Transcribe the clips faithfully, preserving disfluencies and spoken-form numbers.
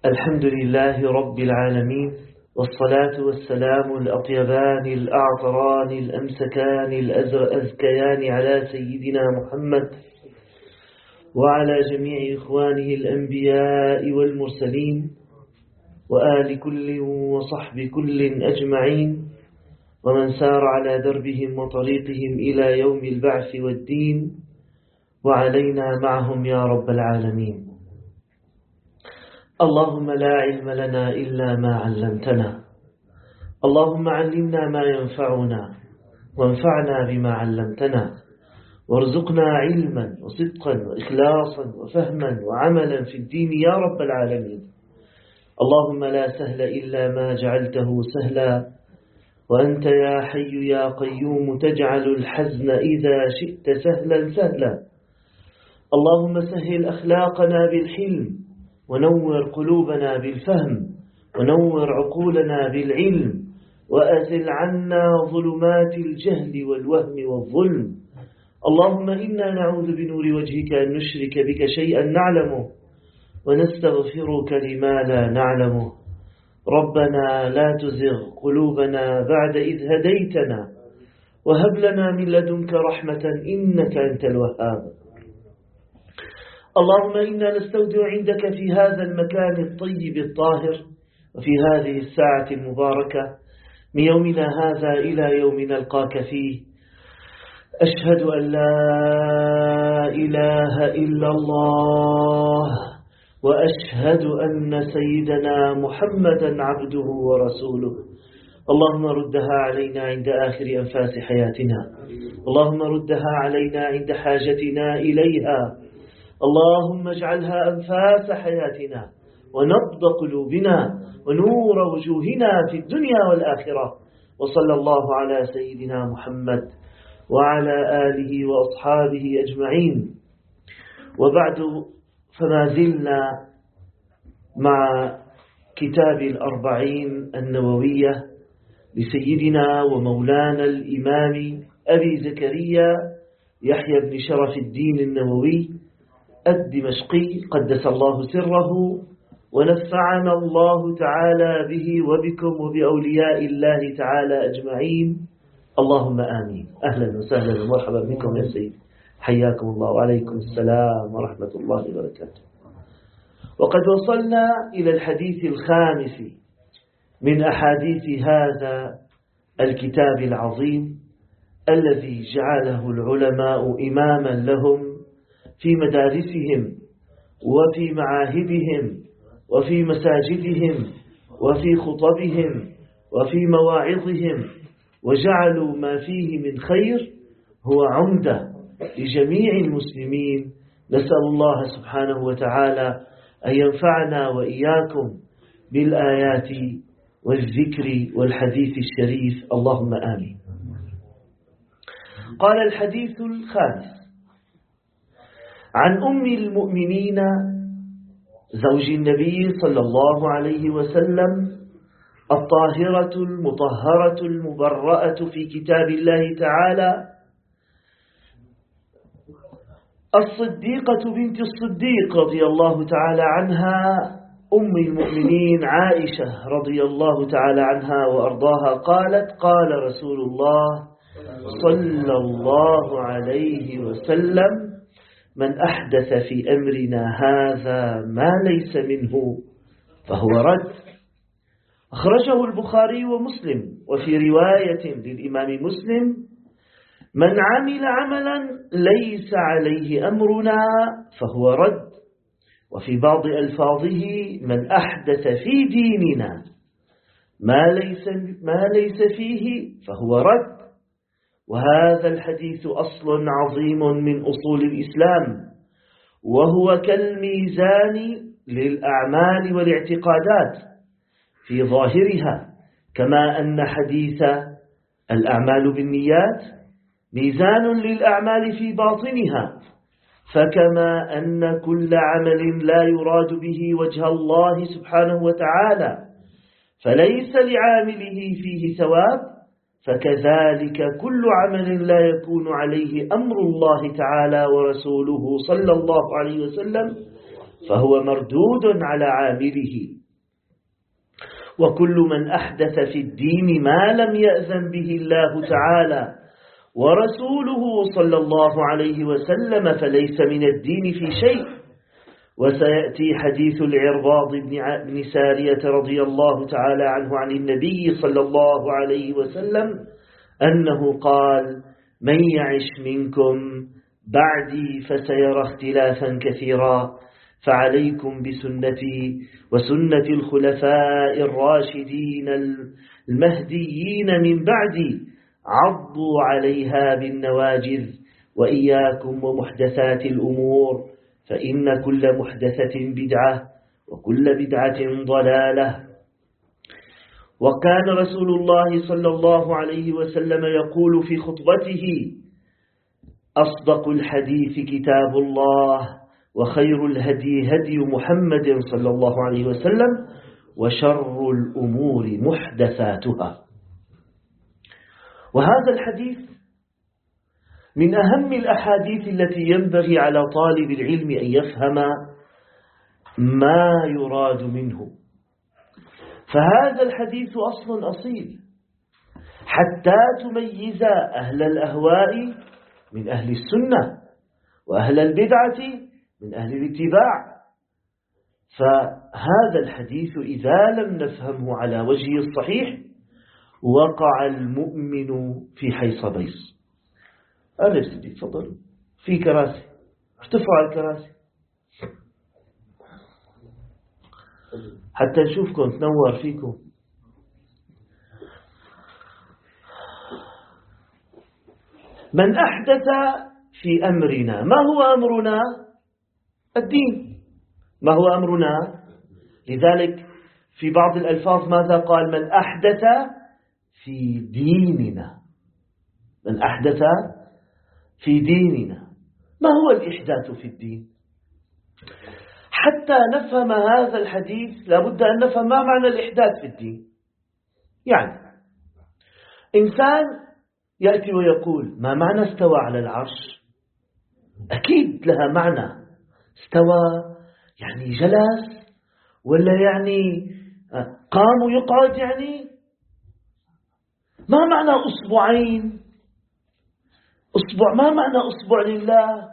الحمد لله رب العالمين، والصلاة والسلام الأطيبان الأعطران الأمسكان الأزكيان على سيدنا محمد وعلى جميع إخوانه الأنبياء والمرسلين وآل كل وصحب كل أجمعين ومن سار على دربهم وطريقهم إلى يوم البعث والدين، وعلينا معهم يا رب العالمين. اللهم لا علم لنا إلا ما علمتنا، اللهم علمنا ما ينفعنا وانفعنا بما علمتنا، وارزقنا علما وصدقا وإخلاصا وفهما وعملا في الدين يا رب العالمين. اللهم لا سهل إلا ما جعلته سهلا، وأنت يا حي يا قيوم تجعل الحزن إذا شئت سهلا سهلا. اللهم سهل أخلاقنا بالحلم، ونور قلوبنا بالفهم، ونور عقولنا بالعلم، وأزل عنا ظلمات الجهل والوهم والظلم. اللهم إنا نعوذ بنور وجهك أن نشرك بك شيئا نعلمه، ونستغفرك لما لا نعلمه. ربنا لا تزغ قلوبنا بعد إذ هديتنا، وهب لنا من لدنك رحمة إنك أنت الوهاب. اللهم إنا نستودع عندك في هذا المكان الطيب الطاهر، وفي هذه الساعة المباركة من يومنا هذا إلى يوم نلقاك فيه، أشهد أن لا إله إلا الله، وأشهد أن سيدنا محمدا عبده ورسوله. اللهم ردها علينا عند آخر أنفاس حياتنا، اللهم ردها علينا عند حاجتنا إليها، اللهم اجعلها أنفاس حياتنا ونبض قلوبنا ونور وجوهنا في الدنيا والآخرة. وصلى الله على سيدنا محمد وعلى آله وأصحابه أجمعين. وبعد، فما زلنا مع كتاب الأربعين النووية لسيدنا ومولانا الإمام أبي زكريا يحيى بن شرف الدين النووي الدمشقي قدس الله سره، ونفعنا الله تعالى به وبكم وبأولياء الله تعالى أجمعين، اللهم آمين. أهلا وسهلا ومرحبا بكم يا سيدي، حياكم الله وعليكم السلام ورحمة الله وبركاته. وقد وصلنا إلى الحديث الخامس من أحاديث هذا الكتاب العظيم الذي جعله العلماء إماما لهم في مدارسهم وفي معاهدهم وفي مساجدهم وفي خطبهم وفي مواعظهم، وجعلوا ما فيه من خير هو عمدة لجميع المسلمين. نسأل الله سبحانه وتعالى أن ينفعنا وإياكم بالآيات والذكر والحديث الشريف، اللهم آمين. قال الحديث الخامس: عن أم المؤمنين زوج النبي صلى الله عليه وسلم الطاهرة المطهرة المبرأة في كتاب الله تعالى، الصديقة بنت الصديق رضي الله تعالى عنها، أم المؤمنين عائشة رضي الله تعالى عنها وأرضاها، قالت: قال رسول الله صلى الله عليه وسلم: من أحدث في أمرنا هذا ما ليس منه فهو رد. أخرجه البخاري ومسلم. وفي رواية للإمام مسلم: من عمل عملا ليس عليه أمرنا فهو رد. وفي بعض ألفاظه: من أحدث في ديننا ما ليس, ما ليس فيه فهو رد. وهذا الحديث أصل عظيم من أصول الإسلام، وهو كالميزان للأعمال والاعتقادات في ظاهرها، كما أن حديث الأعمال بالنيات ميزان للأعمال في باطنها. فكما أن كل عمل لا يراد به وجه الله سبحانه وتعالى فليس لعامله فيه ثواب، فكذلك كل عمل لا يكون عليه أمر الله تعالى ورسوله صلى الله عليه وسلم فهو مردود على عامله. وكل من أحدث في الدين ما لم يأذن به الله تعالى ورسوله صلى الله عليه وسلم فليس من الدين في شيء. وسيأتي حديث العرباض بن سارية رضي الله تعالى عنه عن النبي صلى الله عليه وسلم أنه قال: من يعش منكم بعدي فسيرى اختلافا كثيرا، فعليكم بسنتي وسنة الخلفاء الراشدين المهديين من بعدي، عضوا عليها بالنواجذ، وإياكم ومحدثات الأمور، فإن كل محدثة بدعة وكل بدعة ضلالة. وكان رسول الله صلى الله عليه وسلم يقول في خطبته: أصدق الحديث كتاب الله، وخير الهدي هدي محمد صلى الله عليه وسلم، وشر الأمور محدثاتها. وهذا الحديث من أهم الأحاديث التي ينبغي على طالب العلم أن يفهم ما يراد منه. فهذا الحديث أصل أصيل حتى تميز أهل الأهواء من أهل السنة، وأهل البدعة من أهل الاتباع. فهذا الحديث إذا لم نفهمه على وجهه الصحيح وقع المؤمن في حيص بيص. أهلا سيدي، تفضلوا في كراسي، ارتفعوا الكراسي حتى نشوفكم، تنور فيكم. من أحدث في أمرنا، ما هو أمرنا؟ الدين. ما هو أمرنا؟ لذلك في بعض الألفاظ ماذا قال؟ من أحدث في ديننا. من أحدث في ديننا. ما هو الإحداث في الدين؟ حتى نفهم هذا الحديث لابد أن نفهم ما معنى الإحداث في الدين. يعني إنسان يأتي ويقول: ما معنى استوى على العرش؟ أكيد لها معنى. استوى يعني جلس، ولا يعني قام ويقعد؟ يعني ما معنى أصبعين؟ أصبع، ما معنى أصبع لله؟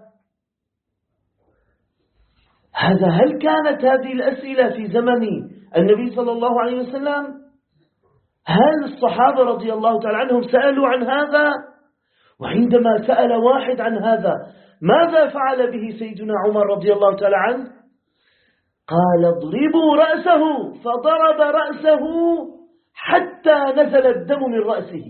هذا هل كانت هذه الأسئلة في زمن النبي صلى الله عليه وسلم؟ هل الصحابة رضي الله تعالى عنهم سألوا عن هذا؟ وعندما سأل واحد عن هذا ماذا فعل به سيدنا عمر رضي الله تعالى عنه؟ قال: اضربوا رأسه، فضرب رأسه حتى نزل الدم من رأسه.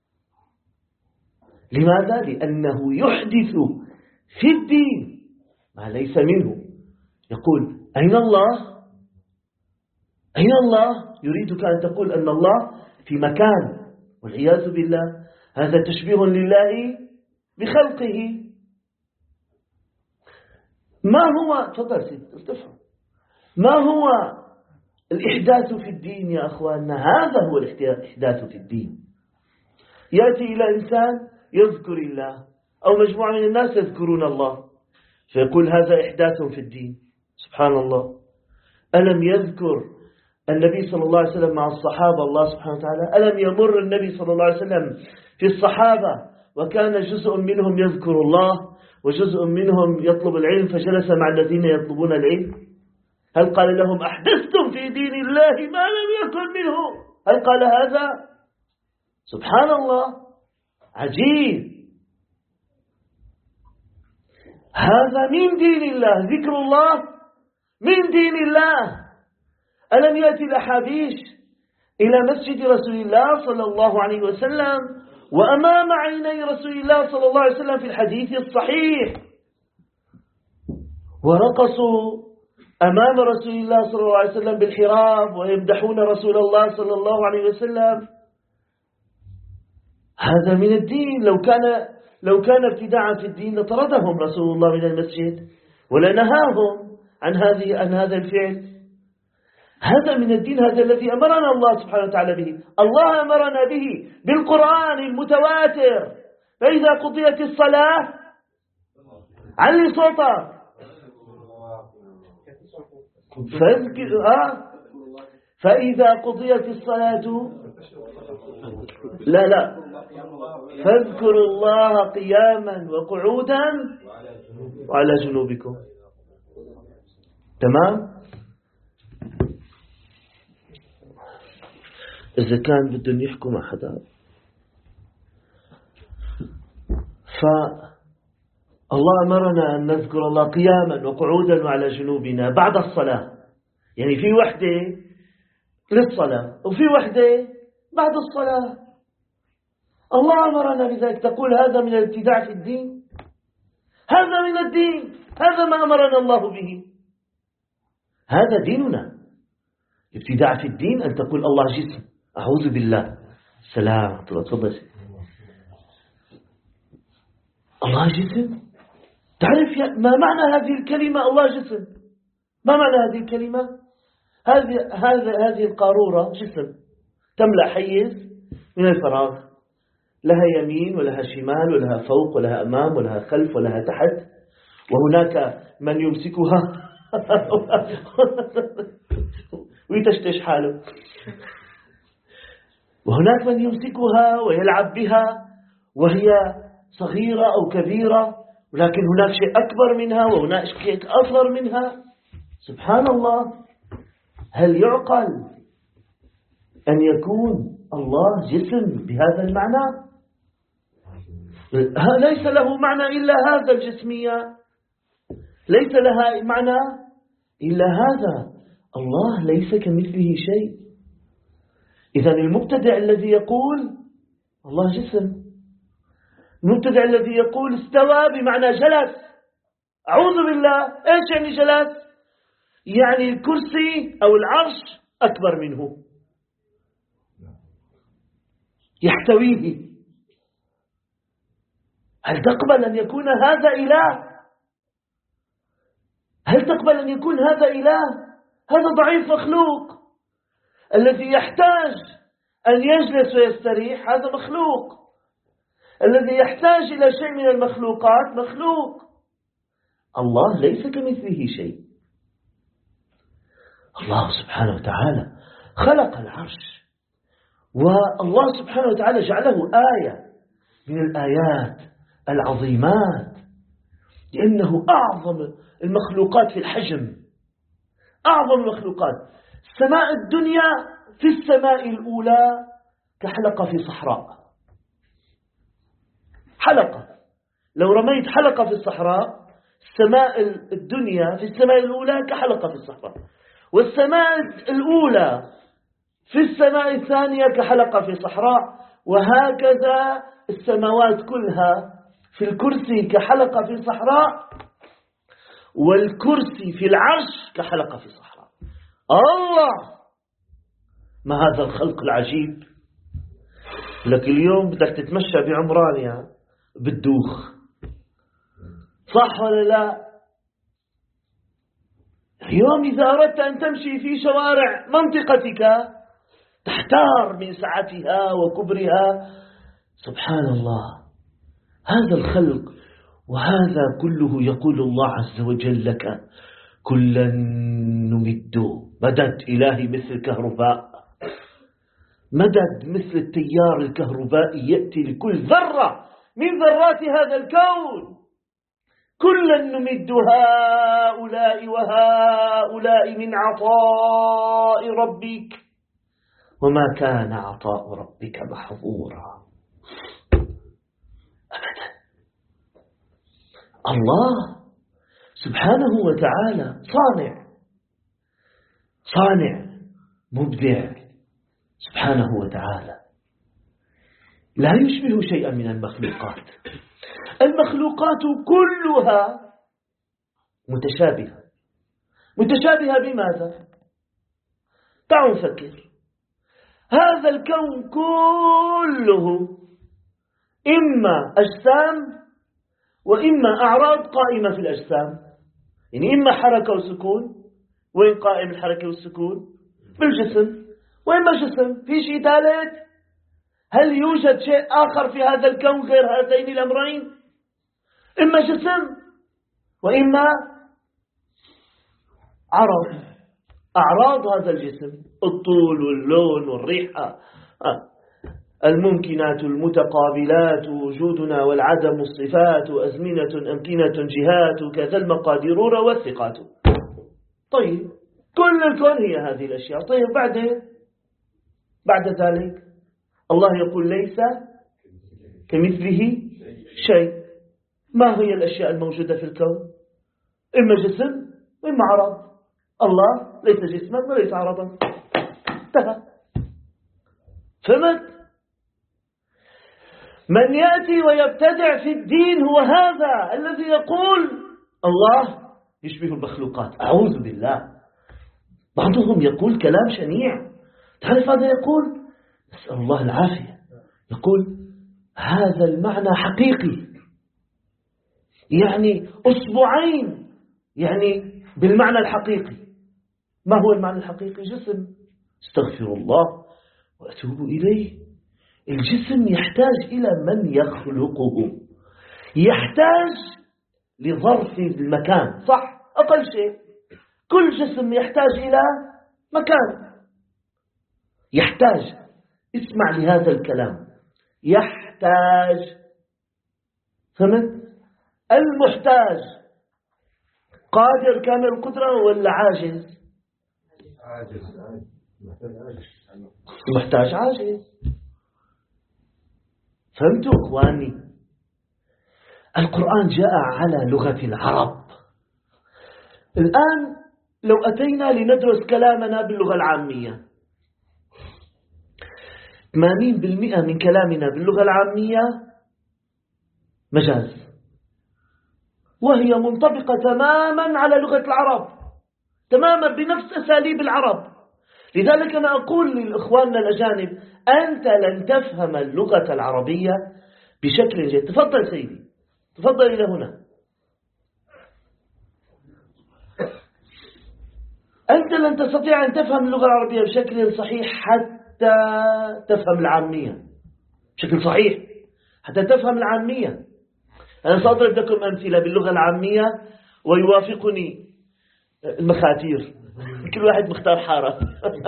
لماذا؟ لأنه يحدث في الدين ما ليس منه. يقول: أين الله؟ أين الله؟ يريدك أن تقول أن الله في مكان، والعياذ بالله. هذا تشبيه لله بخلقه. ما هو، تفضل سيد تفهم، ما هو الإحداث في الدين يا أخواننا؟ هذا هو الإحداث في الدين. يأتي إلى إنسان يذكر الله، أو مجموعة من الناس يذكرون الله، فيقول هذا إحداث في الدين. سبحان الله، ألم يذكر النبي صلى الله عليه وسلم مع الصحابة الله سبحانه وتعالى؟ ألم يمر النبي صلى الله عليه وسلم في الصحابة وكان جزء منهم يذكر الله وجزء منهم يطلب العلم، فجلس مع الذين يطلبون العلم؟ هل قال لهم: أحدثتم في دين الله ما لم يكن منه؟ هل قال هذا؟ سبحان الله، عجيب. هذا من دين الله، ذكر الله من دين الله. ألم يأتي الأحابيش إلى مسجد رسول الله صلى الله عليه وسلم وأمام عيني رسول الله صلى الله عليه وسلم في الحديث الصحيح، ورقصوا أمام رسول الله صلى الله عليه وسلم بالحراب ويمدحون رسول الله صلى الله عليه وسلم؟ هذا من الدين. لو كان لو كان ابتداعا في الدين لطردهم رسول الله من المسجد ولنهاهم عن هذه عن هذا الفعل. هذا من الدين، هذا الذي أمرنا الله سبحانه وتعالى به. الله أمرنا به بالقرآن المتواتر. فإذا قضيت الصلاة علي صوتك فاذكر آه فإذا قضيت الصلاة لا لا فاذكروا الله قياما وقعودا وعلى جنوبكم. تمام. إذا كان بدهم يحكوا مع حدا فالله أمرنا أن نذكر الله قياما وقعودا وعلى جنوبنا بعد الصلاة، يعني في وحدة للصلاة وفي وحدة بعد الصلاة. الله أمرنا بذلك. تقول هذا من الابتداع في الدين؟ هذا من الدين، هذا ما أمرنا الله به، هذا ديننا. ابتداع في الدين أن تقول الله جسم، أعوذ بالله. سلام. تفضل. الله جسم؟ تعرف ما معنى هذه الكلمة الله جسم؟ ما معنى هذه الكلمة؟ هذه هذه هذه القارورة جسم تملأ حيز من الفراغ، لها يمين ولها شمال ولها فوق ولها أمام ولها خلف ولها تحت، وهناك من يمسكها ويتشتش حاله، وهناك من يمسكها ويلعب بها وهي صغيرة أو كبيرة، ولكن هناك شيء أكبر منها وهناك شيء أصغر منها. سبحان الله. هل يعقل أن يكون الله جسم بهذا المعنى؟ ليس له معنى إلا هذا. الجسمية ليس لها معنى إلا هذا. الله ليس كمثله شيء. إذن المبتدع الذي يقول الله جسم، المبتدع الذي يقول استوى بمعنى جلس، أعوذ بالله. إيش يعني جلس؟ يعني الكرسي أو العرش أكبر منه يحتويه. هل تقبل أن يكون هذا إله؟ هل تقبل أن يكون هذا إله؟ هذا ضعيف مخلوق. الذي يحتاج أن يجلس ويستريح هذا مخلوق. الذي يحتاج إلى شيء من المخلوقات مخلوق. الله ليس كمثله شيء. الله سبحانه وتعالى خلق العرش، والله سبحانه وتعالى جعله آية من الآيات العظيمات، لأنه أعظم المخلوقات في الحجم، أعظم المخلوقات. السماء الدنيا في السماء الأولى كحلقة في صحراء. حلقة، لو رميت حلقة في الصحراء، السماء الدنيا في السماء الأولى كحلقة في الصحراء، والسماء الأولى في السماء الثانية كحلقة في صحراء، وهكذا السماوات كلها في الكرسي كحلقة في صحراء، والكرسي في العرش كحلقة في صحراء. الله، ما هذا الخلق العجيب. لك اليوم بدك تتمشى بعمرانيا بالدوخ، صح ولا لا؟ اليوم إذا أردت أن تمشي في شوارع منطقتك تحتار من سعتها وكبرها. سبحان الله. هذا الخلق، وهذا كله يقول الله عز وجل لك كلا نمد مدد إلهي مثل الكهرباء، مدد مثل التيار الكهربائي يأتي لكل ذرة من ذرات هذا الكون. كلا نمد هؤلاء وهؤلاء من عطاء ربك وما كان عطاء ربك محظورا. أبدا. الله سبحانه وتعالى صانع، صانع مبدع سبحانه وتعالى، لا يشبه شيئا من المخلوقات. المخلوقات كلها متشابهة. متشابهة بماذا؟ تعالوا نفكر. هذا الكون كله إما أجسام وإما أعراض قائمة في الأجسام، يعني إما حركة وسكون. وين قائم الحركة والسكون؟ بالجسم. وإما جسم. في شيء ثالث؟ هل يوجد شيء آخر في هذا الكون غير هذين الأمرين؟ إما جسم وإما عرض. أعراض هذا الجسم، الطول واللون والريحة، الممكنات المتقابلات، وجودنا والعدم، الصفات، أزمنة أمكنة جهات، كذا المقادير والثقات. طيب كل الكون هي هذه الأشياء. طيب بعدين بعد ذلك الله يقول ليس كمثله شيء. ما هي الأشياء الموجودة في الكون؟ إما جسم وإما عرض. الله ليس جسما وليس عرضا. انتهى. فهمت؟ من يأتي ويبتدع في الدين هو هذا الذي يقول الله يشبه المخلوقات. أعوذ بالله. بعضهم يقول كلام شنيع. تعرف هذا يقول؟ نسأل الله العافية. يقول هذا المعنى حقيقي، يعني أصبعين، يعني بالمعنى الحقيقي. ما هو المعنى الحقيقي؟ جسم. استغفر الله وأتوب إليه. الجسم يحتاج إلى من يخلقه، يحتاج لظرف المكان، صح؟ أقل شيء كل جسم يحتاج إلى مكان، يحتاج. اسمع لهذا الكلام، يحتاج. فهمت؟ المحتاج قادر كامل القدرة ولا عاجز؟ عاجز. محتاج عاجز. فهمتوا إخواني؟ القرآن جاء على لغة العرب. الآن لو أتينا لندرس كلامنا باللغة العامية، ثمانين بالمئة من كلامنا باللغة العامية مجاز، وهي منطبقة تماما على لغة العرب، تماما بنفس أساليب العرب. لذلك أنا أقول لإخواننا الأجانب أنت لن تفهم اللغة العربية بشكل جيد. تفضل سيدي، تفضل إلى هنا. أنت لن تستطيع أن تفهم اللغة العربية بشكل صحيح حتى تفهم العامية بشكل صحيح، حتى تفهم العامية. أنا سأضرب لكم أمثلة باللغة العامية ويوافقني المخاتير. كل واحد مختار حارة.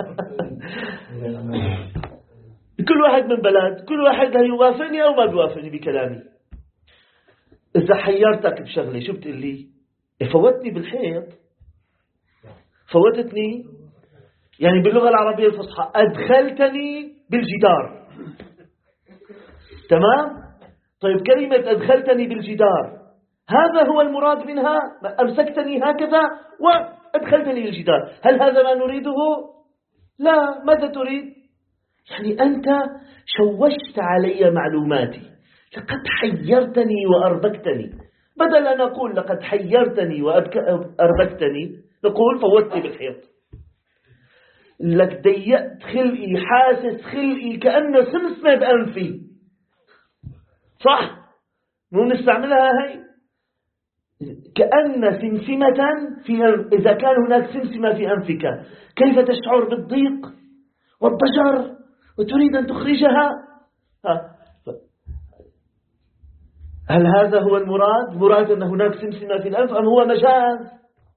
كل واحد من بلد، كل واحد يوافقني أو ما بيوافقني بكلامي. إذا حيرتك بشغلة شو بتقول لي؟ فوتني بالحيط، فوتتني يعني باللغة العربية الفصحى أدخلتني بالجدار. تمام؟ طيب كلمة أدخلتني بالجدار هذا هو المراد منها؟ أمسكتني هكذا وأدخلتني بالجدار. هل هذا ما نريده؟ لا. ماذا تريد؟ يعني أنت شوشت علي معلوماتي، لقد حيرتني وأربكتني. بدل أن نقول لقد حيرتني وأربكتني نقول فوتني بالحيط. لك ضيقت خلقي، حاسس خلقي كأنه سمسمة بأنفي. صح؟ مو نستعملها هاي كأن سمسمة في أنف. إذا كان هناك سمسمة في أنفك كيف تشعر بالضيق والضجر وتريد أن تخرجها؟ هل هذا هو المراد؟ مراد أن هناك سمسمة في الأنف أم هو مجاز؟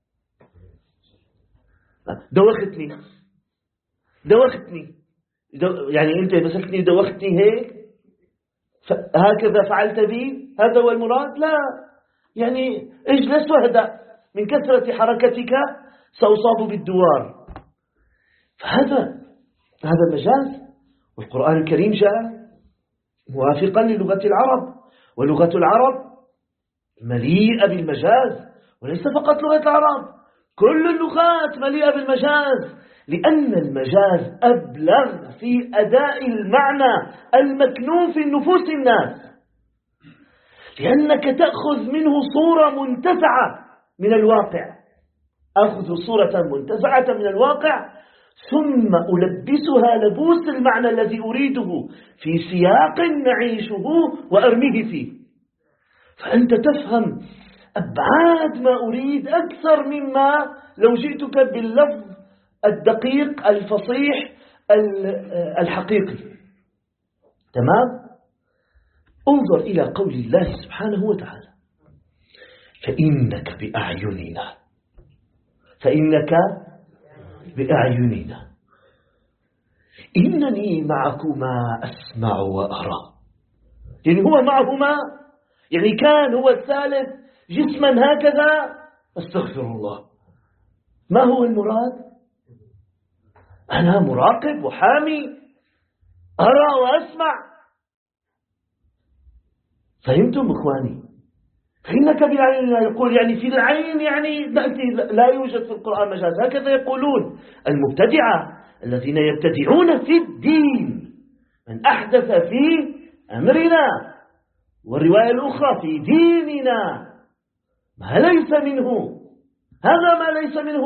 دوختني دوختني دو يعني أنت مسكتني دوختني هيك هكذا فعلت بي، هذا هو المراد؟ لا. يعني اجلس واهدأ، من كثرة حركتك سأصاب بالدوار. فهذا هذا مجاز، والقرآن الكريم جاء موافقا للغة العرب، ولغة العرب مليئة بالمجاز، وليس فقط لغة العرب، كل اللغات مليئة بالمجاز، لأن المجاز أبلغ في أداء المعنى المكنون في نفوس الناس، لأنك تأخذ منه صورة منتزعة من الواقع. أخذ صورة منتزعة من الواقع ثم ألبسها لبوس المعنى الذي أريده في سياق نعيشه وأرميه فيه، فأنت تفهم أبعاد ما أريد أكثر مما لو جئتك باللفظ الدقيق الفصيح الحقيقي. تمام؟ انظر إلى قول الله سبحانه وتعالى فإنك بأعيننا، فإنك بأعيننا إنني معكما أسمع وأرى. يعني هو معهما، يعني كان هو الثالث جسما هكذا. استغفر الله، ما هو المراد؟ أنا مراقب وحامي، أرى وأسمع. فهمتم إخواني؟ فإنك بالعين يقول يعني في العين، يعني لا يوجد في القرآن مجاز، هكذا يقولون المبتدعة الذين يبتدعون في الدين. من أحدث في أمرنا، والرواية الأخرى في ديننا ما ليس منه، هذا ما ليس منه.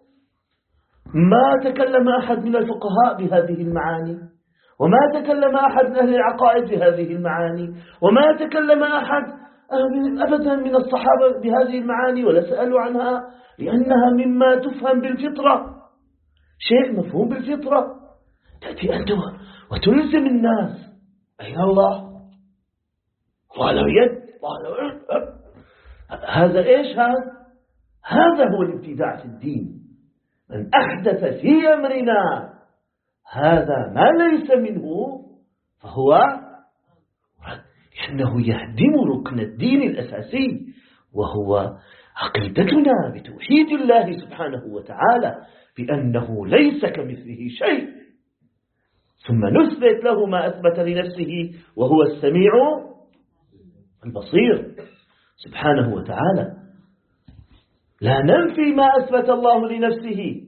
ما تكلم أحد من الفقهاء بهذه المعاني، وما تكلم أحد من أهل العقائد بهذه المعاني، وما تكلم أحد أبدا من الصحابة بهذه المعاني ولا سألوا عنها، لأنها مما تفهم بالفطرة، شيء مفهوم بالفطرة. تأتي أنت وتلزم الناس أين الله؟ الله له يد، الله له يد. هذا إيش هذا؟ هذا هو الابتداع في الدين. من أحدث في أمرنا هذا ما ليس منه فهو إنه يهدم ركن الدين الأساسي، وهو عقيدتنا بتوحيد الله سبحانه وتعالى بأنه ليس كمثله شيء، ثم نثبت له ما أثبت لنفسه وهو السميع البصير سبحانه وتعالى. لا ننفي ما أثبت الله لنفسه،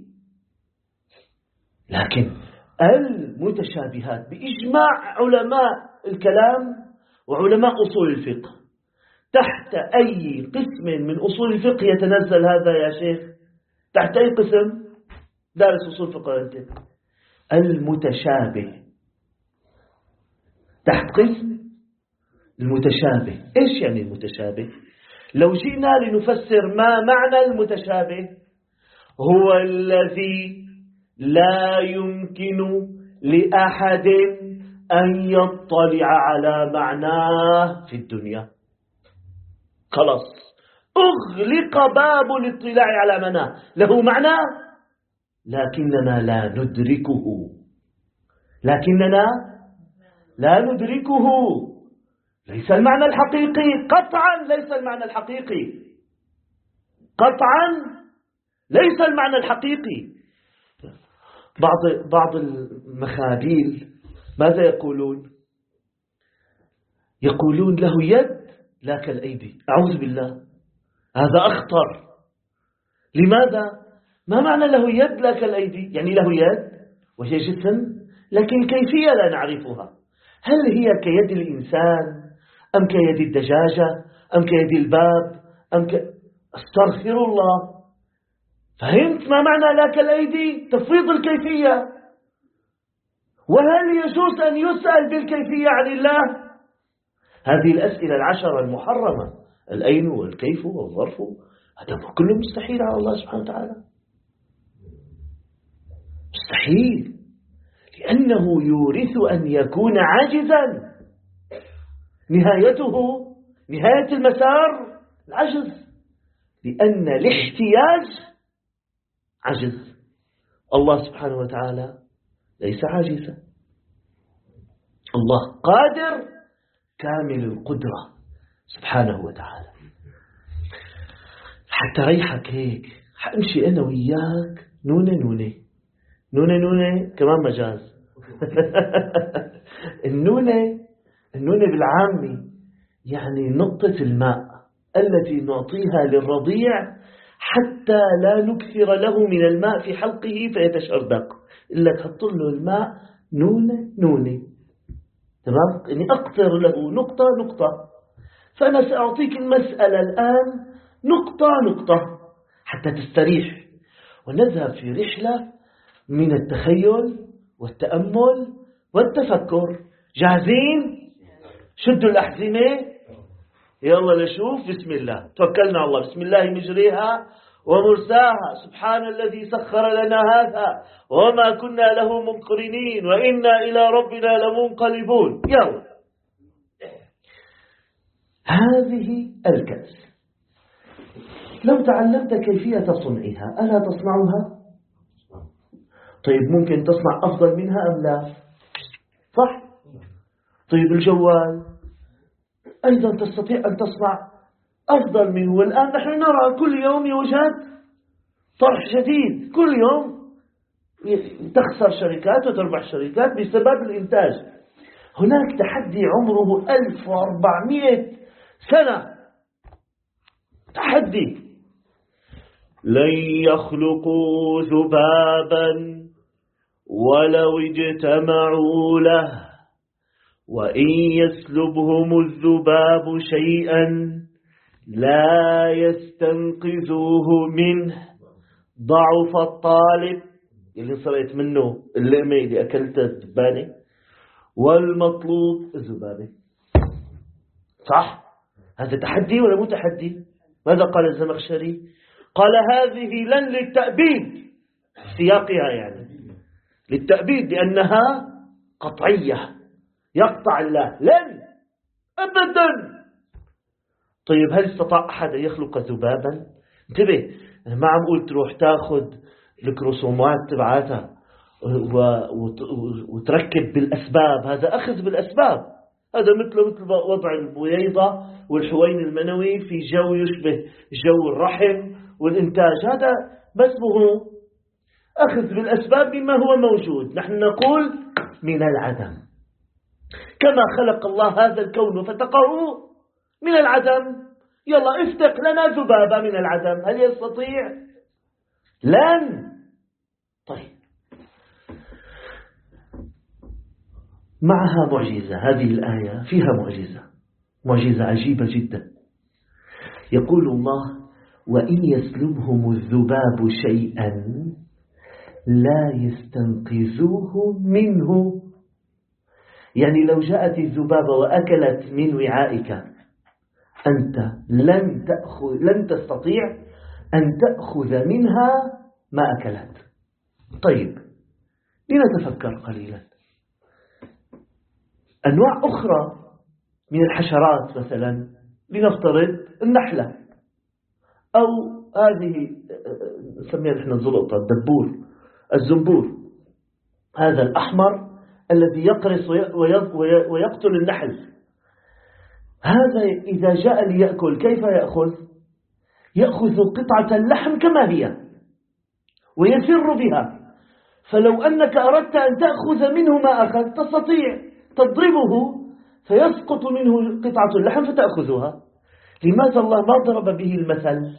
لكن المتشابهات بإجماع علماء الكلام وعلماء أصول الفقه، تحت أي قسم من أصول الفقه يتنزل هذا يا شيخ؟ تحت أي قسم؟ دارس أصول فقه أنت؟ المتشابه، تحت قسم المتشابه. إيش يعني المتشابه؟ لو جئنا لنفسر ما معنى المتشابه، هو الذي لا يمكن لأحد أن يطلع على معناه في الدنيا. خلاص أغلق باب الاطلاع على معناه، له معنى لكننا لا ندركه، لكننا لا ندركه. ليس المعنى الحقيقي، قطعا ليس المعنى الحقيقي، قطعا ليس المعنى الحقيقي. بعض بعض المخابيل ماذا يقولون؟ يقولون له يد لا كالأيدي. أعوذ بالله، هذا أخطر. لماذا؟ ما معنى له يد لا كالأيدي؟ يعني له يد وهي جسم، لكن كيفية لا نعرفها. هل هي كيد الإنسان أم كيد الدجاجة أم كيد الباب أم ك... استغفر الله. فهمت ما معنى لا كالأيدي؟ تفويض الكيفية. وهل يجوز أن يسأل بالكيفية عن الله؟ هذه الأسئلة العشرة المحرمة، الأين والكيف والظرف، هذا كله مستحيل على الله سبحانه وتعالى، مستحيل، لأنه يورث أن يكون عاجزا. نهايته، نهاية المسار العجز، لأن الاحتياج عجز. الله سبحانه وتعالى ليس عاجزا، الله قادر كامل القدرة سبحانه وتعالى. حتى ريحك هيك حأمشي أنا وياك نونة نونة نونة نونة كمان مجاز. النونة النونة بالعامي يعني نقطة الماء التي نعطيها للرضيع حتى لا نكثر له من الماء في حلقه فيتشردق، إلا تحط له الماء نونة نونة، تمام؟ يعني أقطر له نقطة نقطة. فأنا سأعطيك المسألة الآن نقطة نقطة حتى تستريح، ونذهب في رحلة من التخيل والتأمل والتفكر. جاهزين؟ شدوا الأحزمة، يلا نشوف. بسم الله، توكلنا على الله. بسم الله مجريها ومرساها، سبحان الذي سخر لنا هذا وما كنا له مقرنين وإنا إلى ربنا لمنقلبون. يلا، هذه الكأس لو تعلمت كيفية صنعها ألا تصنعها؟ طيب ممكن تصنع أفضل منها أم لا؟ صح؟ طيب الجوال أيضا تستطيع أن تصنع أفضل منه. والآن نحن نرى كل يوم يوجد طرح جديد، كل يوم تخسر شركات وتربح شركات بسبب الإنتاج. هناك تحدي عمره ألف وأربعمئة سنة، تحدي. لن يخلقوا ذبابا ولو اجتمعوا له وإن يسلبهم الذباب شيئا لا يستنقذوه منه ضعف الطالب اللي صريت منه اللقمة اللي أكلتها الذبانة والمطلوب الذبابة. صح؟ هذا تحدي ولا مو تحدي؟ ماذا قال الزمخشري؟ قال هذه لن للتأبيد، سياقها يعني للتأبيد لأنها قطعية، يقطع الله لن أبدا. طيب هل استطاع أحد يخلق ذبابا؟ انتبه، ما عم قلت تروح تاخذ الكروسومات تبعاتها وتركب بالأسباب، هذا أخذ بالأسباب. هذا مثل مثل وضع البويضة والحوين المنوي في جو يشبه جو الرحم والإنتاج، هذا ما اسمه أخذ بالأسباب مما هو موجود. نحن نقول من العدم، كما خلق الله هذا الكون فتقه من العدم. يلا افتق لنا ذبابة من العدم، هل يستطيع؟ لن. طيب معها معجزة، هذه الآية فيها معجزة، معجزة عجيبة جدا. يقول الله وإن يسلبهم الذباب شيئا لا يستنقذوه منه. يعني لو جاءت الذبابة وأكلت من وعائك أنت لن تأخذ لن تستطيع أن تأخذ منها ما أكلت. طيب لنتفكر قليلا. أنواع أخرى من الحشرات مثلا، لنفترض النحلة أو هذه نسميها نحن الزلطة، الدبور، الزنبور، هذا الأحمر الذي يقرص ويقتل النحل. هذا إذا جاء ليأكل كيف يأخذ؟ يأخذ قطعة اللحم كما هي ويسر بها. فلو أنك أردت أن تأخذ منه ما أخذ تستطيع تضربه فيسقط منه قطعة اللحم فتأخذها. لماذا الله ما ضرب به المثل؟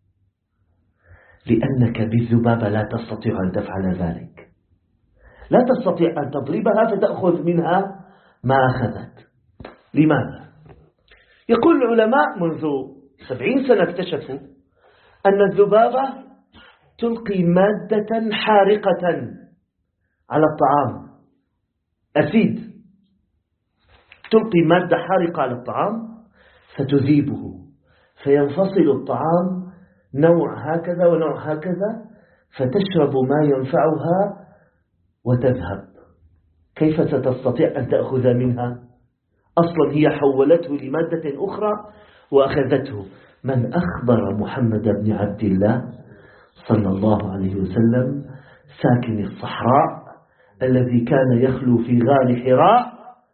لأنك بالذبابة لا تستطيع أن تفعل ذلك، لا تستطيع أن تضربها فتأخذ منها ما أخذت. لماذا؟ يقول العلماء منذ سبعين سنة اكتشفوا أن الذبابة تلقي مادة حارقة على الطعام، أسيد، تلقي مادة حارقة على الطعام فتذيبه فينفصل الطعام نوع هكذا ونوع هكذا، فتشرب ما ينفعها وتذهب. كيف ستستطيع أن تأخذ منها؟ أصلا هي حولته لمادة أخرى وأخذته. من أخبر محمد بن عبد الله صلى الله عليه وسلم ساكن الصحراء الذي كان يخلو في غار حراء،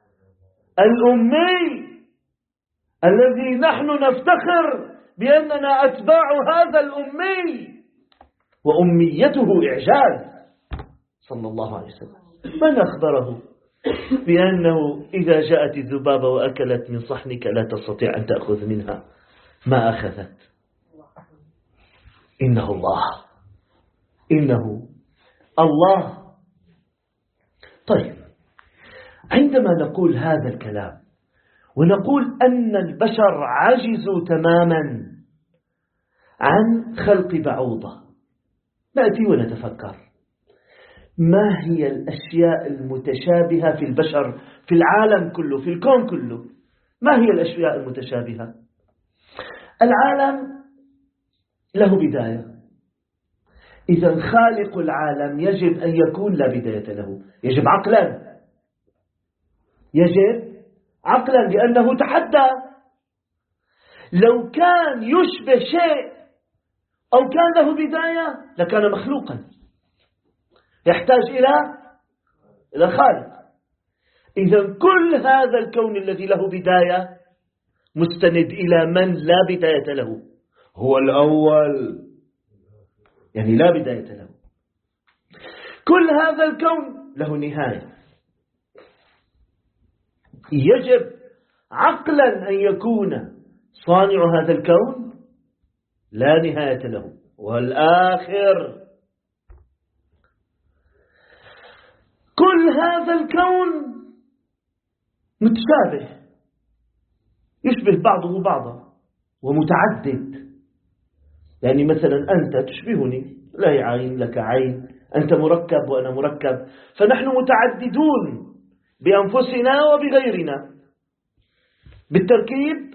الأمي الذي نحن نفتخر بأننا أتباع هذا الأمي وأميته إعجاز، صلى الله عليه وسلم. من أخبره بأنه إذا جاءت الذبابة وأكلت من صحنك لا تستطيع أن تأخذ منها ما أخذت؟ إنه الله، إنه الله. طيب عندما نقول هذا الكلام ونقول أن البشر عجزوا تماما عن خلق بعوضة، نأتي ونتفكر ما هي الأشياء المتشابهة في البشر، في العالم كله، في الكون كله. ما هي الأشياء المتشابهة؟ العالم له بداية، إذا خالق العالم يجب أن يكون لا بداية له، يجب عقلا، يجب عقلا لأنه تحدى. لو كان يشبه شيء أو كان له بداية لكان مخلوقا. يحتاج إلى إلى خالق. إذن كل هذا الكون الذي له بداية مستند إلى من لا بداية له، هو الأول، يعني لا بداية له. كل هذا الكون له نهاية. يجب عقلا أن يكون صانع هذا الكون لا نهاية له، والآخر. كل هذا الكون متشابه، يشبه بعضه بعضا ومتعدد. يعني مثلا أنت تشبهني، لا عين لك عين، أنت مركب وأنا مركب، فنحن متعددون بأنفسنا وبغيرنا، بالتركيب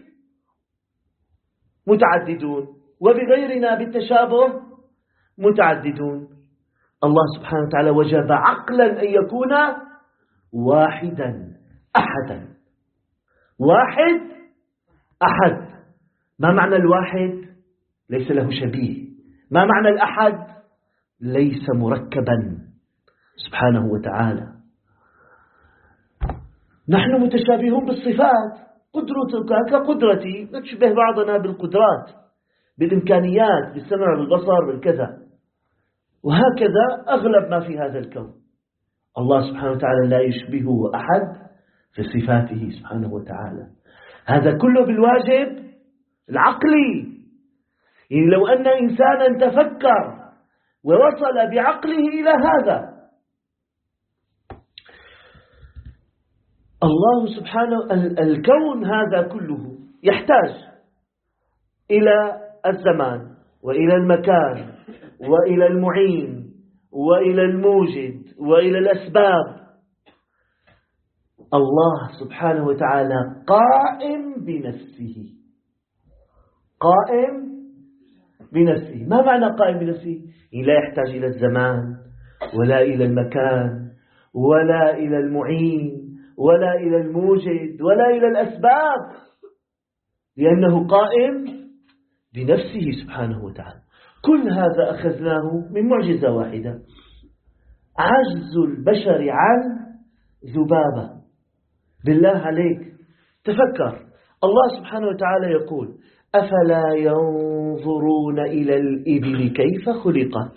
متعددون وبغيرنا بالتشابه متعددون. الله سبحانه وتعالى وجب عقلا أن يكون واحدا أحدا. واحد أحد. ما معنى الواحد؟ ليس له شبيه. ما معنى الأحد؟ ليس مركبا سبحانه وتعالى. نحن متشابهون بالصفات، قدرتك كقدرتي، نشبه بعضنا بالقدرات، بالإمكانيات، بالسمع بالبصر بالكذا، وهكذا أغلب ما في هذا الكون. الله سبحانه وتعالى لا يشبهه أحد في صفاته سبحانه وتعالى. هذا كله بالواجب العقلي. يعني لو أن إنسانا تفكر ووصل بعقله إلى هذا، الله سبحانه الكون هذا كله يحتاج إلى الزمان وإلى المكان وإلى المعين وإلى الموجد وإلى الأسباب. الله سبحانه وتعالى قائم بنفسه. قائم بنفسه. ما معنى قائم بنفسه؟ لا يحتاج إلى الزمان ولا إلى المكان ولا إلى المعين ولا إلى الموجد ولا إلى الأسباب، لأنه قائم بنفسه سبحانه وتعالى. كل هذا أخذناه من معجزة واحدة، عجز البشر عن ذبابة. بالله عليك تفكر، الله سبحانه وتعالى يقول: أفلا ينظرون إلى الإبل كيف خلقت؟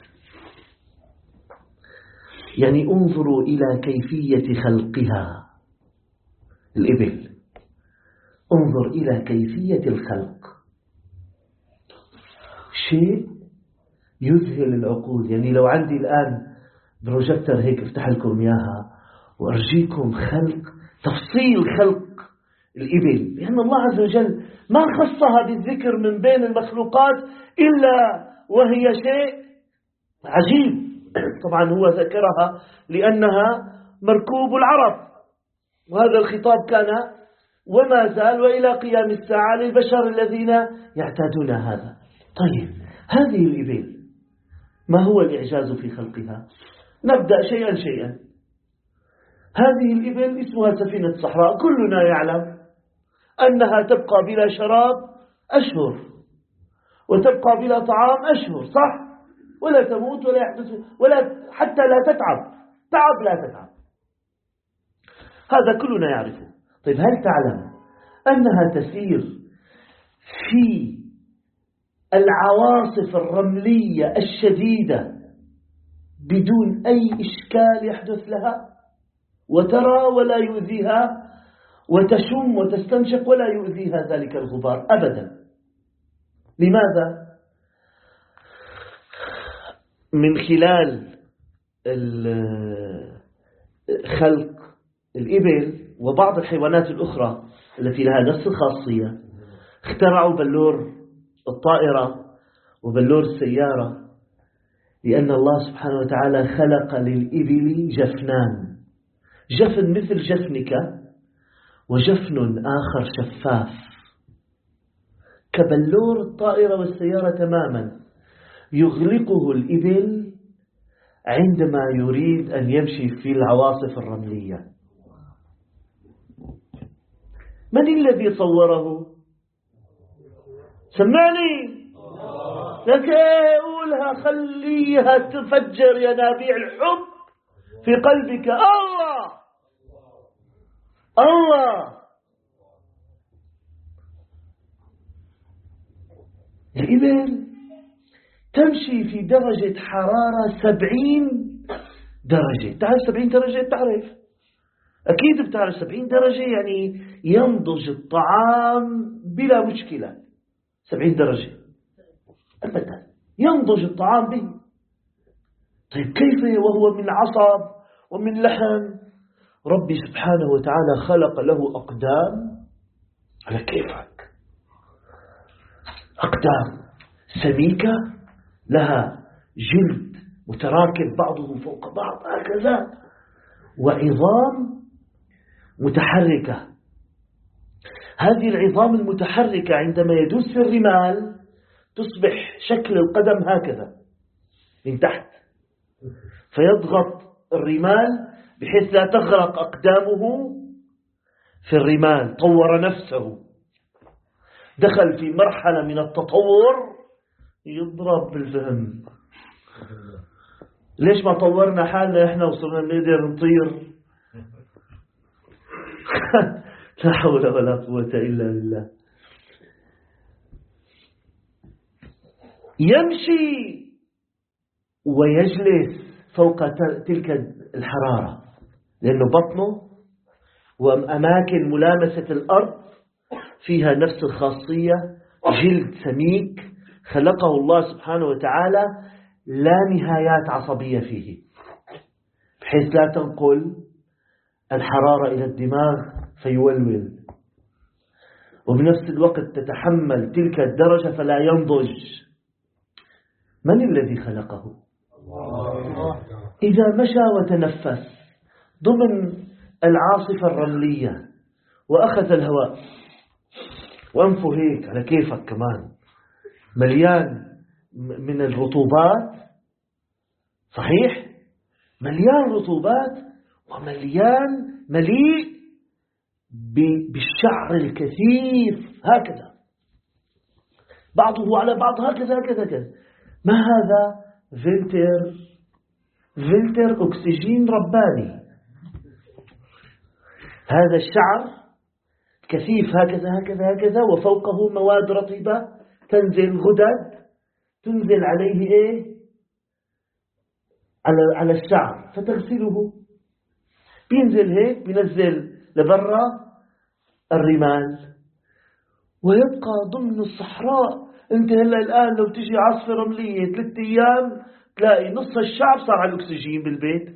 يعني انظروا إلى كيفية خلقها. الإبل، انظر إلى كيفية الخلق، شيء يذهل العقول. يعني لو عندي الآن بروجيكتور هيك افتح لكم إياها وأرجيكم خلق، تفصيل خلق الإبل، لأن الله عز وجل ما خصها بالذكر من بين المخلوقات إلا وهي شيء عجيب. طبعا هو ذكرها لأنها مركوب العرب، وهذا الخطاب كان وما زال وإلى قيام الساعة للبشر الذين يعتادون هذا. طيب، هذه الإبل ما هو الإعجاز في خلقها؟ نبدأ شيئا شيئا. هذه الإبل اسمها سفينة الصحراء. كلنا يعلم أنها تبقى بلا شراب أشهر، وتبقى بلا طعام أشهر، صح؟ ولا تموت ولا يحدث ولا حتى لا تتعب، تعب لا تتعب، هذا كلنا يعرفه. طيب، هل تعلم أنها تسير في العواصف الرملية الشديدة بدون أي إشكال يحدث لها، وترى ولا يؤذيها، وتشم وتستنشق ولا يؤذيها ذلك الغبار أبدا؟ لماذا؟ من خلال خلق الإبل وبعض الحيوانات الأخرى التي لها نفس الخاصية، اخترعوا بلور الطائرة وبلور السيارة، لأن الله سبحانه وتعالى خلق للإبل جفنان، جفن مثل جفنك وجفن آخر شفاف كبلور الطائرة والسيارة تماما، يغلقه الإبل عندما يريد أن يمشي في العواصف الرملية. من الذي صوره؟ سمعني، لك أقولها خليها تفجر ينابيع الحب في قلبك الله الله. الإبل تمشي في درجة حرارة سبعين درجة. تعرف سبعين درجة؟ تعرف أكيد بتعرف سبعين درجة يعني ينضج الطعام بلا مشكلة. سبعين درجة أبدا ينضج الطعام به. طيب كيف وهو من عصب ومن لحم؟ ربي سبحانه وتعالى خلق له أقدام على كيفك، أقدام سميكة لها جلد متراكب بعضه فوق بعض هكذا، وعظام متحركة. هذه العظام المتحركة عندما يدوس في الرمال تصبح شكل القدم هكذا من تحت، فيضغط الرمال بحيث لا تغرق أقدامه في الرمال. طور نفسه، دخل في مرحلة من التطور يضرب بالفهم. ليش ما طورنا حالنا إحنا وصلنا نقدر نطير؟ لا حول ولا قوة إلا بالله. يمشي ويجلس فوق تلك الحرارة، لأنه بطنه وأماكن ملامسة الأرض فيها نفس الخاصية، جلد سميك خلقه الله سبحانه وتعالى لا نهايات عصبية فيه، بحيث لا تنقل الحرارة إلى الدماغ فيولول، وبنفس الوقت تتحمل تلك الدرجة فلا ينضج. من الذي خلقه؟ الله. إذا مشى وتنفس ضمن العاصفة الرملية وأخذ الهواء وأنفه هيك على كيفك كمان مليان من الرطوبات، صحيح مليان رطوبات ومليان مليء بالشعر الكثيف هكذا بعضه على بعض هكذا هكذا هكذا. ما هذا؟ فلتر فلتر أكسجين رباني. هذا الشعر كثيف هكذا هكذا هكذا، وفوقه مواد رطبة تنزل غدد تنزل عليه إيه؟ على على الشعر فتغسله. بينزل هيك بينزل لبرا الرمال ويبقى ضمن الصحراء. انت هلا الآن لو تجي عاصفة رملية ثلاث أيام تلاقي نص الشعب صار على الأكسجين بالبيت.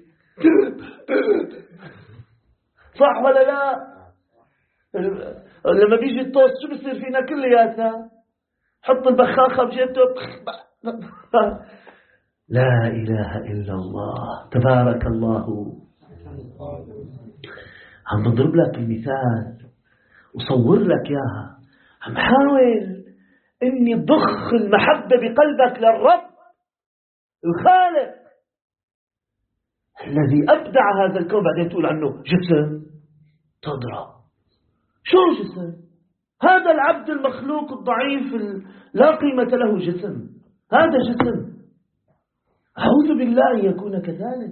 صح ولا لا؟ لما بيجي الطوس شو بيصير فينا كلياتنا؟ حط البخاخة بجيبته. لا إله إلا الله تبارك الله. عم بضرب لك المثال وصور لك إياها، عم حاول إني ضخ المحبة بقلبك للرب الخالق الذي أبدع هذا الكون. بعدين تقول عنه جسم تضرب. شو جسم؟ هذا العبد المخلوق الضعيف لا قيمة له جسم، هذا جسم. أعوذ بالله أن يكون كذلك.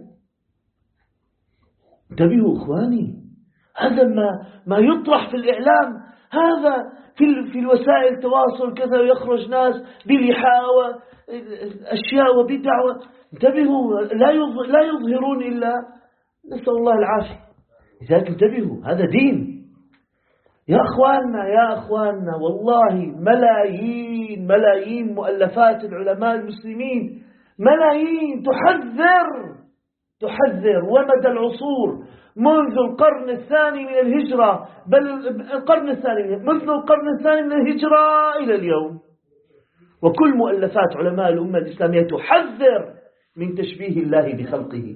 انتبهوا إخواني، هذا ما ما يطرح في الإعلام، هذا في في الوسائل التواصل كذا، ويخرج ناس بلحى وأشياء وبدع. انتبهوا، لا لا يظهرون إلا نسأل الله العافية. لذلك انتبهوا، هذا دين يا أخواننا يا أخواننا. والله ملايين ملايين مؤلفات العلماء المسلمين، ملايين تحذر تحذر ومدى العصور منذ القرن الثاني من الهجرة، بل القرن الثاني منذ القرن الثاني من الهجرة إلى اليوم، وكل مؤلفات علماء الأمة الإسلامية تحذر من تشبيه الله بخلقه.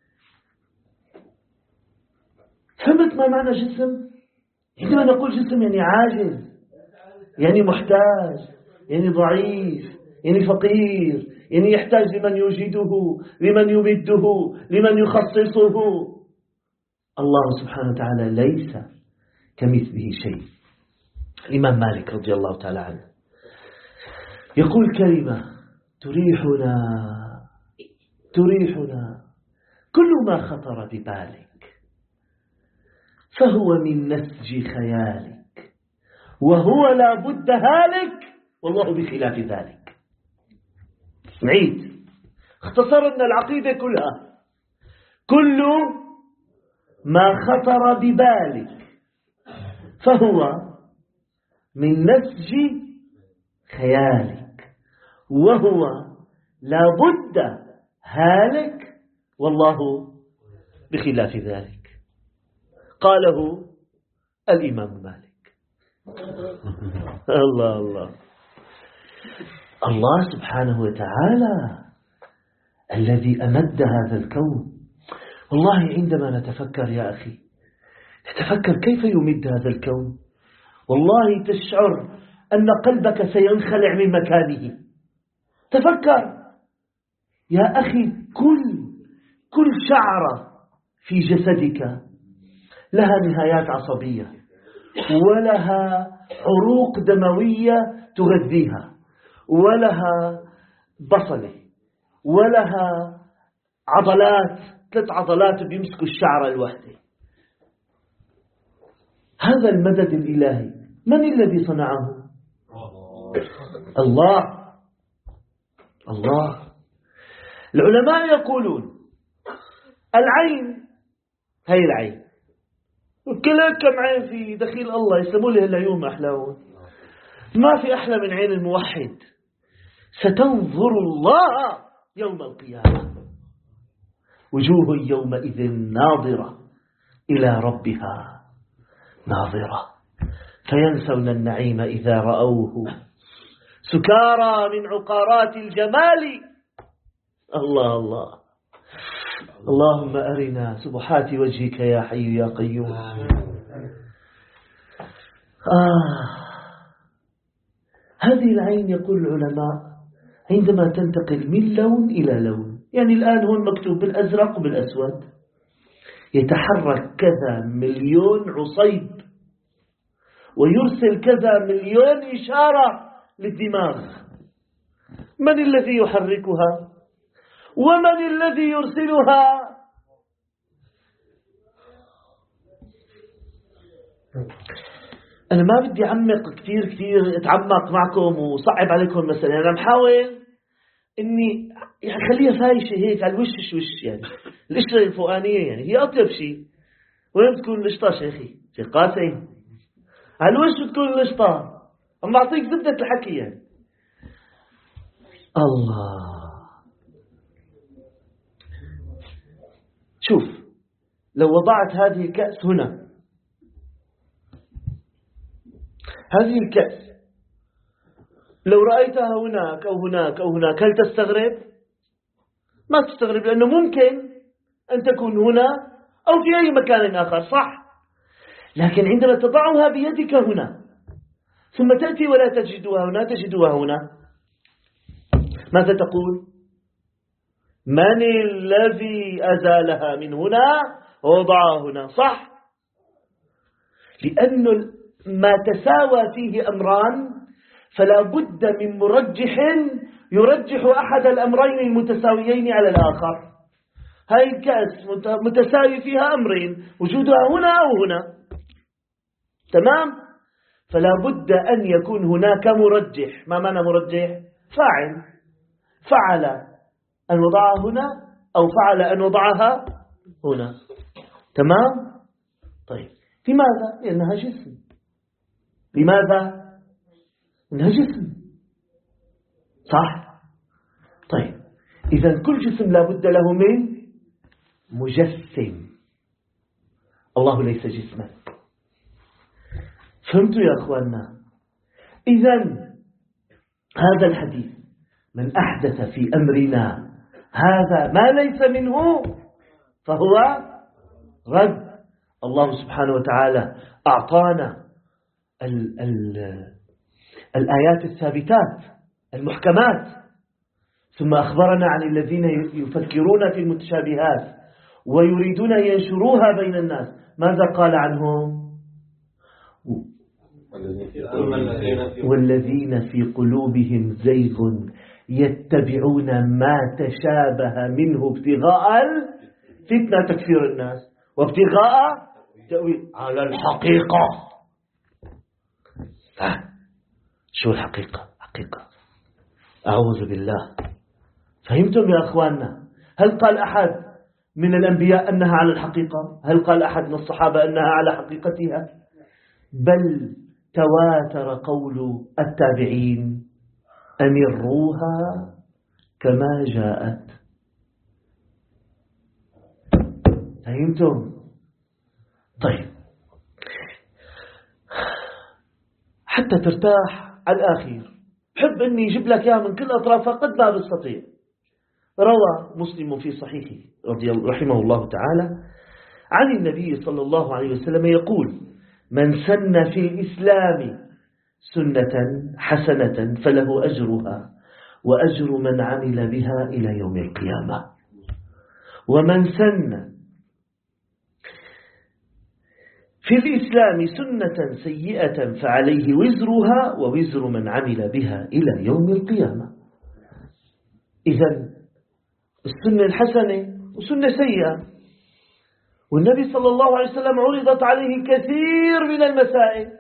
فهمت ما معنى جسم؟ عندما نقول جسم يعني عاجز، يعني محتاج، يعني ضعيف، يعني فقير، يعني يحتاج لمن يوجده، لمن يمده، لمن يخصصه. الله سبحانه وتعالى ليس كمثله شيء. الإمام مالك رضي الله تعالى عنه يقول كلمة تريحنا تريحنا كل ما خطر ببالك فهو من نسج خيالك، وهو لا بد هالك والله بخلاف ذلك. نعيد، اختصرنا العقيدة كلها. كل ما خطر ببالك فهو من نسج خيالك، وهو لا بد هالك والله بخلاف ذلك. قاله الإمام مالك. الله الله الله سبحانه وتعالى الذي أمد هذا الكون. والله عندما نتفكر يا أخي، نتفكر كيف يمد هذا الكون، والله تشعر أن قلبك سينخلع من مكانه. تفكر يا أخي، كل كل شعرة في جسدك لها نهايات عصبية، ولها عروق دموية تغذيها، ولها بصلة، ولها عضلات، ثلاث عضلات بيمسكوا الشعرة الواحدة. هذا المدد الإلهي من الذي صنعه؟ الله الله. العلماء يقولون العين، هي العين كلها كم عين في دخيل الله، يسموا له العيون أحلاون. ما في أحلى من عين الموحد. ستنظر الله يوم القيامة وجوه يومئذ ناظرة إلى ربها ناظرة، فينسون النعيم إذا رأوه سكارى من عقارات الجمال. الله الله. اللهم أرنا سبحات وجهك يا حي يا قيوم. آه. هذه العين يقول العلماء عندما تنتقل من لون إلى لون، يعني الآن هون مكتوب بالأزرق وبالأسود، يتحرك كذا مليون عصيب ويرسل كذا مليون إشارة للدماغ. من الذي يحركها ومن الذي يرسلها؟ أنا ما بدي أعمق كثير كثير أتعمق معكم وصعب عليكم المسألة. أنا محاول إني خليها فايشة هيك على الوش وش، يعني القشرة الفوقانية يعني هي أطيب شيء. وين بتكون القشطة شيخي؟ شيخ قاسم على الوش بتكون القشطة. أم أعطيك زبدة الحكي يعني. الله. شوف، لو وضعت هذه الكأس هنا، هذه الكأس لو رأيتها هناك أو هناك أو هناك، هل تستغرب؟ ما تستغرب، لأنه ممكن أن تكون هنا أو في أي مكان آخر، صح؟ لكن عندما تضعها بيدك هنا ثم تأتي ولا تجدها هنا، تجدها هنا، ماذا تقول؟ من الذي أزالها من هنا ووضعها هنا؟ صح؟ لأن ما تساوى فيه أمران فلا بد من مرجح يرجح أحد الأمرين المتساويين على الآخر. هاي الكأس متساوي فيها أمرين، وجودها هنا أو هنا، تمام؟ فلا بد أن يكون هناك مرجح. ما معنى مرجح؟ فاعل، فعل أن وضعها هنا أو فعل أن وضعها هنا، تمام؟ طيب لماذا؟ لأنها جسم. لماذا؟ إنها جسم، صح؟ طيب إذا كل جسم لا بد له من مجسم. الله ليس جسما. فهمتوا يا أخواننا؟ إذا هذا الحديث من أحدث في أمرنا هذا ما ليس منه فهو رد. الله سبحانه وتعالى أعطانا ال ال الآيات الثابتات المحكمات، ثم أخبرنا عن الذين يفكرون في المتشابهات ويريدون أن ينشروها بين الناس. ماذا قال عنهم؟ والذين في قلوبهم زيغ يتبعون ما تشابه منه ابتغاء فتنة تكفير الناس، وابتغاء تأويل على الحقيقة. شو الحقيقة؟ حقيقة أعوذ بالله. فهمتم يا أخواننا؟ هل قال أحد من الأنبياء أنها على الحقيقة؟ هل قال أحد من الصحابة أنها على حقيقتها؟ بل تواتر قول التابعين: أمروها كما جاءت. فهمتم؟ طيب، حتى ترتاح على الآخير حب أني يجيب لك إياها من كل أطرافها قد ما بستطيع. روى مسلم في صحيحه رضي الله رحمه الله تعالى عن النبي صلى الله عليه وسلم يقول: من سن في الإسلام سنة حسنة فله أجرها وأجر من عمل بها إلى يوم القيامة، ومن سن في الإسلام سنة سيئة فعليه وزرها ووزر من عمل بها إلى يوم القيامة. إذن السنة الحسنة وسنة سيئة، والنبي صلى الله عليه وسلم عرضت عليه كثير من المسائل،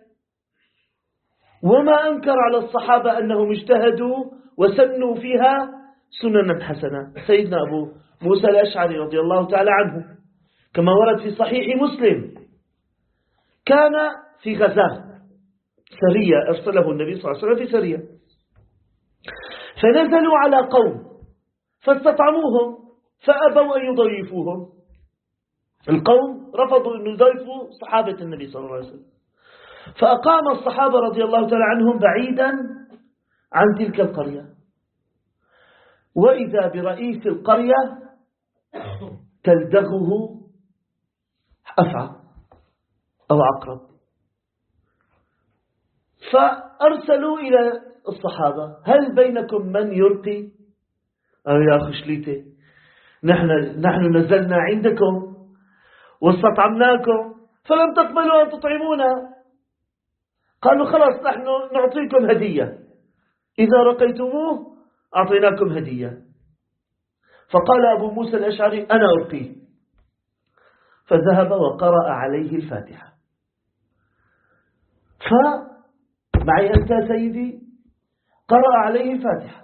وما أنكر على الصحابة أنهم اجتهدوا وسنوا فيها سننا حسنة. سيدنا أبو موسى الأشعري رضي الله تعالى عنه كما ورد في صحيح مسلم كان في غزاة سرية أرسله النبي صلى الله عليه وسلم في سرية، فنزلوا على قوم فاستطعموهم فأبوا أن يضيفوهم. القوم رفضوا أن يضيفوا صحابة النبي صلى الله عليه وسلم، فأقام الصحابة رضي الله تعالى عنهم بعيدا عن تلك القرية، وإذا برئيس القرية تلدغه أفعى أو عقرب، فأرسلوا إلى الصحابة: هل بينكم من يلقي؟ قالوا: يا خشليتي، نحن, نحن نزلنا عندكم واستطعمناكم فلم تقبلوا أن تطعمونا. قالوا: خلاص نحن نعطيكم هدية، إذا رقيتموه أعطيناكم هدية. فقال أبو موسى الأشعري: أنا ألقيه. فذهب وقرأ عليه الفاتحة. فمعي أنت سيدي قرأ عليه الفاتحة،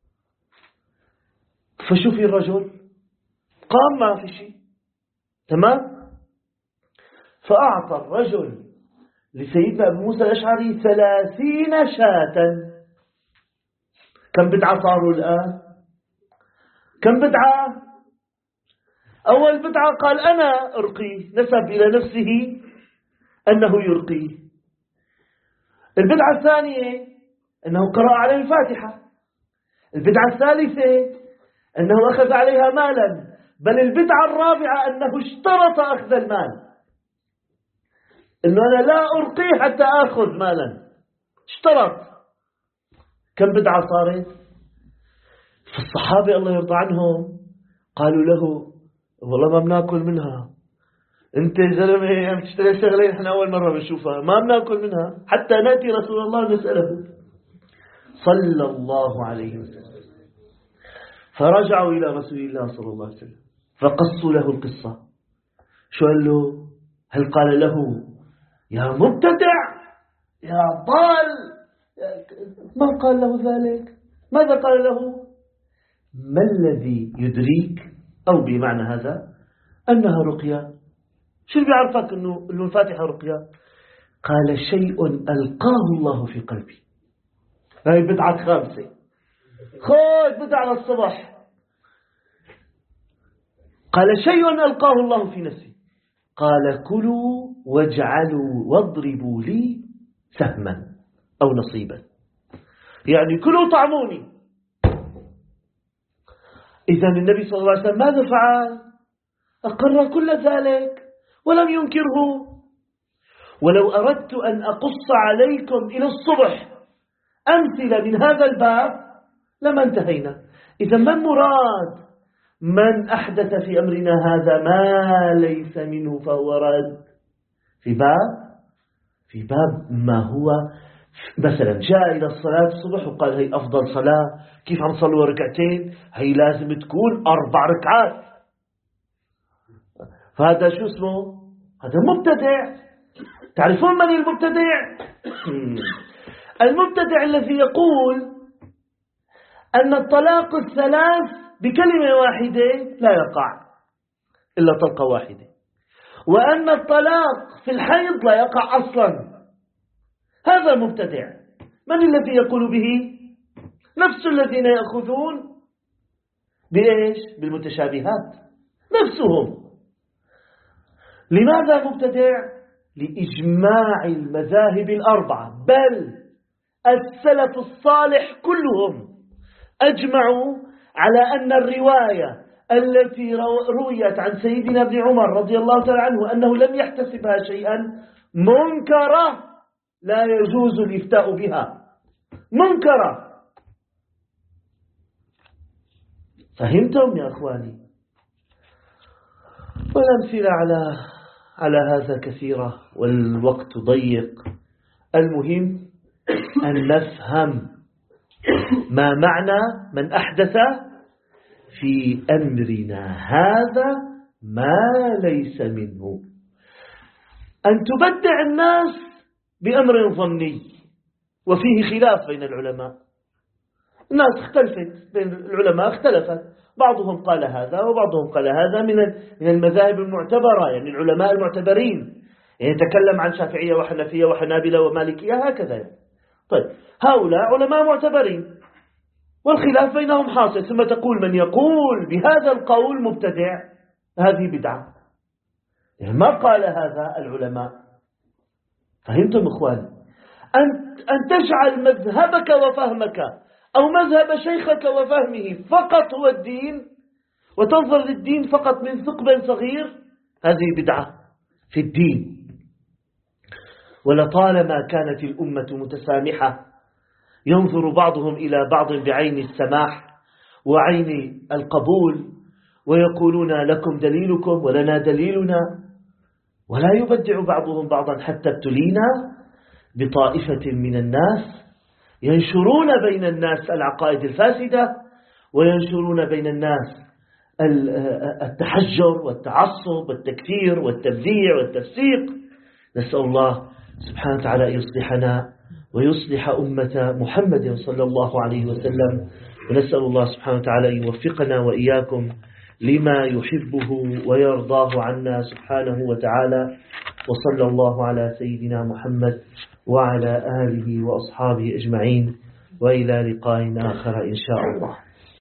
فشوفي الرجل قام ما في شيء، تمام. فأعطى الرجل لسيدنا أبو موسى الأشعري ثلاثين شاة. كم بدعة صاروا الآن؟ كم بدعة؟ أول بدعة قال: أنا أرقيه، نسب إلى نفسه أنه يرقيه. البدعة الثانية أنه قرأ عليه الفاتحة. البدعة الثالثة أنه أخذ عليها مالا. بل البدعة الرابعة أنه اشترط أخذ المال، أنه أنا لا أرقيه حتى أخذ مالا، اشترط. كم بدعة صارت؟ فالصحابة الله يرضى عنهم قالوا له: والله ما بناكل منها، انت زلمه عم تشتري شغله احنا اول مره بنشوفها، ما بناكل منها حتى ناتي رسول الله نساله صلى الله عليه وسلم. فرجعوا الى رسول الله صلى الله عليه وسلم فقصوا له القصه. شو قال له؟ هل قال له: يا مبتدع يا ضال؟ ما قال له ذلك. ماذا قال له؟ ما الذي يدريك، أو بمعنى هذا أنها رقية؟ شو بيعرفك أنه الفاتحة رقية؟ قال: شيء ألقاه الله في قلبي. هاي بدعة خامسة، خذ بدعة الصبح. قال: شيء ألقاه الله في نفسي. قال: كلوا واجعلوا واضربوا لي سهما أو نصيبا، يعني كلوا طعموني. إذا النبي صلى الله عليه وسلم ماذا فعل؟ أقر كل ذلك ولم ينكره. ولو أردت أن أقص عليكم إلى الصبح أمثلة من هذا الباب لما انتهينا. إذا ما المراد؟ من أحدث في أمرنا هذا ما ليس منه فهو رد. في باب في باب ما هو مثلا جاء إلى الصلاة الصبح وقال: هي أفضل صلاة، كيف عم صلوا ركعتين؟ هي لازم تكون أربع ركعات. فهذا شو اسمه؟ هذا مبتدع. تعرفون من المبتدع؟ المبتدع الذي يقول أن الطلاق الثلاث بكلمة واحدة لا يقع إلا طلقة واحدة، وأن الطلاق في الحيض لا يقع أصلا. هذا مبتدع. من الذي يقول به؟ نفس الذين يأخذون بإيش؟ بالمتشابهات، نفسهم. لماذا مبتدع؟ لإجماع المذاهب الأربعة، بل السلف الصالح كلهم أجمعوا على أن الرواية التي رويت عن سيدنا ابن عمر رضي الله تعالى عنه أنه لم يحتسبها شيئا منكرة، لا يجوز الإفتاء بها، منكرة. فهمتم يا أخواني؟ والأمثلة على على هذا كثيرة والوقت ضيق. المهم أن نفهم ما معنى من أحدث في أمرنا هذا ما ليس منه. أن تبدع الناس بأمر ظني وفيه خلاف بين العلماء. الناس اختلفت بين العلماء، اختلفت، بعضهم قال هذا وبعضهم قال هذا من من المذاهب المعتبرة، يعني العلماء المعتبرين، يعني يتكلم عن شافعية وحنفية وحنابلة ومالكية هكذا. طيب هؤلاء علماء معتبرين والخلاف بينهم حاصل، ثم تقول من يقول بهذا القول مبتدع، هذه بدعة. يعني ما قال هذا العلماء. فهمتم إخواني؟ أن أن تجعل مذهبك وفهمك أو مذهب شيخك وفهمه فقط هو الدين، وتنظر للدين فقط من ثقب صغير، هذه بدعة في الدين. ولطالما كانت الأمة متسامحة ينظر بعضهم إلى بعض بعين السماح وعين القبول، ويقولون لكم دليلكم ولنا دليلنا، ولا يبدع بعضهم بعضا حتى ابتلينا بطائفة من الناس ينشرون بين الناس العقائد الفاسدة، وينشرون بين الناس التحجر والتعصب والتكفير والتبذيع والتفسيق. نسأل الله سبحانه وتعالى أن يصلحنا ويصلح أمة محمد صلى الله عليه وسلم، ونسأل الله سبحانه وتعالى أن يوفقنا وإياكم لما يحبه ويرضاه عنا سبحانه وتعالى. وصلى الله على سيدنا محمد وعلى آله وأصحابه أجمعين، وإلى لقاء آخر إن شاء الله.